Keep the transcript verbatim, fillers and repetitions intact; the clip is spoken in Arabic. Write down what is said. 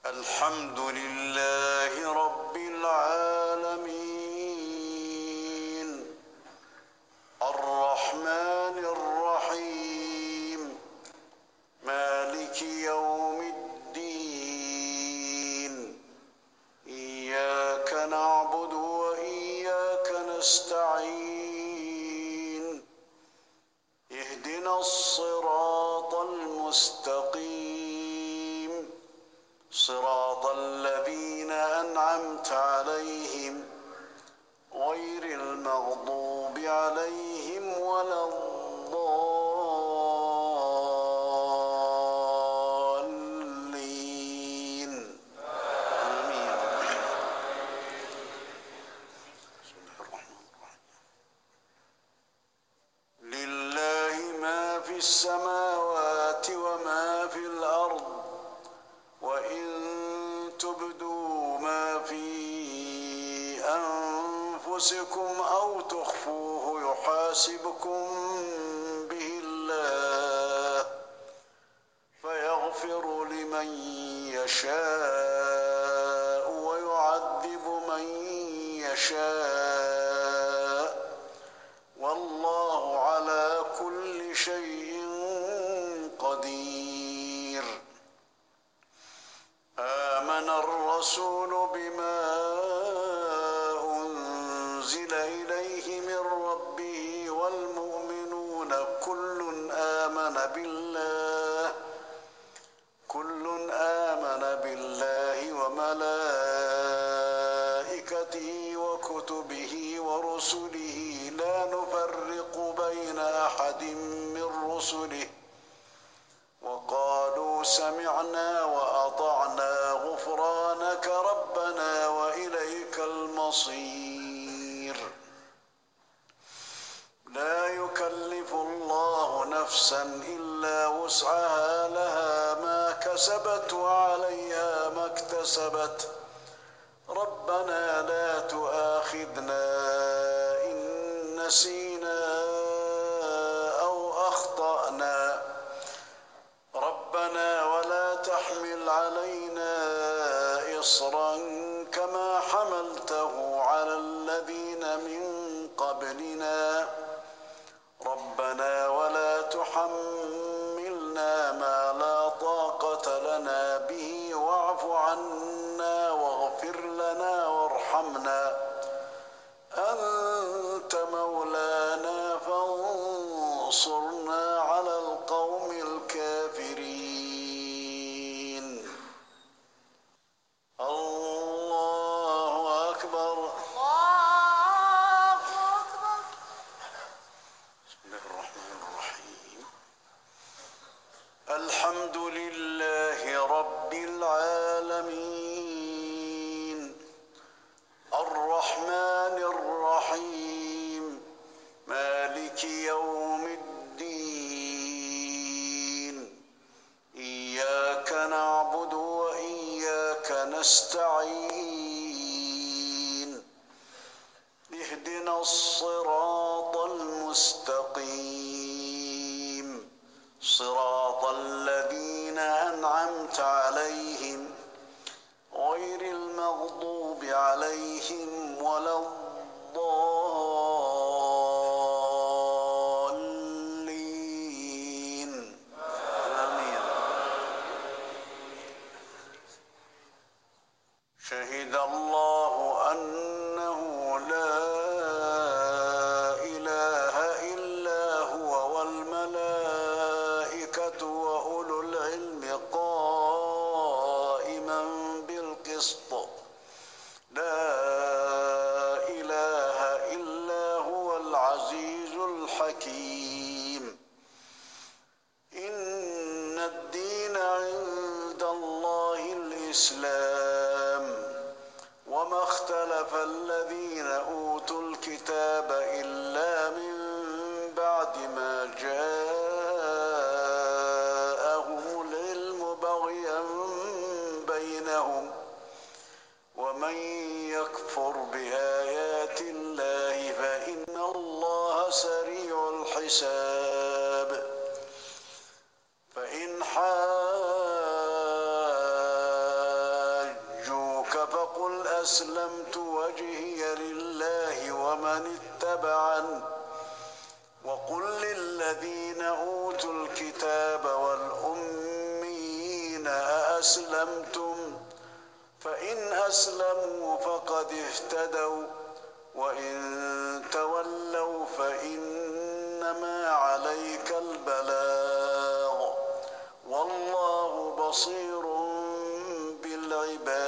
الحمد لله رب العالمين الرحمن الرحيم مالك يوم الدين إياك نعبد وإياك نستعين اهدنا الصراط المستقيم صراط الذين أنعمت عليهم غير المغضوب عليهم ولا الضالين آمين. بسم الله الرحمن الرحيم. لله ما في السماوات وما في الأرض وإن تبدوا ما في أنفسكم أو تخفوه يحاسبكم به الله فيغفر لمن يشاء ويعذب من يشاء والله على كل شيء قدير. آمن الرسول بما أنزل إليه من ربه والمؤمنون كل آمن بالله كل آمن بالله وملائكته وكتبه ورسله لا نفرق بين أحد من رسله وقالوا سمعنا وأطعنا غفرانك ربنا وإليك المصير. لا يكلف الله نفسا إلا وسعها لها ما كسبت وعليها ما اكتسبت ربنا لا تؤاخذنا إن نسينا أو أخطأنا ربنا ولا تحمل علينا إصرا كما حملته على الذين من قبلنا ربنا ولا تحملنا ما لا طاقة لنا به واعف عنا واغفر لنا وارحمنا أنت مولانا فانصرنا على القوم الكافرين. الله أكبر. الله أكبر. بسم الله الرحمن الرحيم. الحمد لله رب العالمين الرحمن الرحيم مالك يوم الدين إياك نعبد وإياك نستعين اهدنا الصراط المستقيم صراط الذين أنعمت عليهم غير المغضوب عليهم ولا الضالين آمين. شهد الله أنه لا إله إلا هو والملائكة وأولو العلم قائما بالقسط لا إله إلا هو العزيز الحكيم. إن الدين عند الله الإسلام وما اختلف الذين أوتوا الكتاب إلا من بعد ما جاءهم العلم بغيا بينهم ومن يكفر بآيات الله فإن الله سريع الحساب. فإن حاجوك فقل أسلمت وجهي لله ومن اتبعن وقل للذين أوتوا الكتاب والأميين أأسلمتم فإن أسلموا فقد اهتدوا وإن تولوا فإنما عليك البلاغ والله بصير بالعباد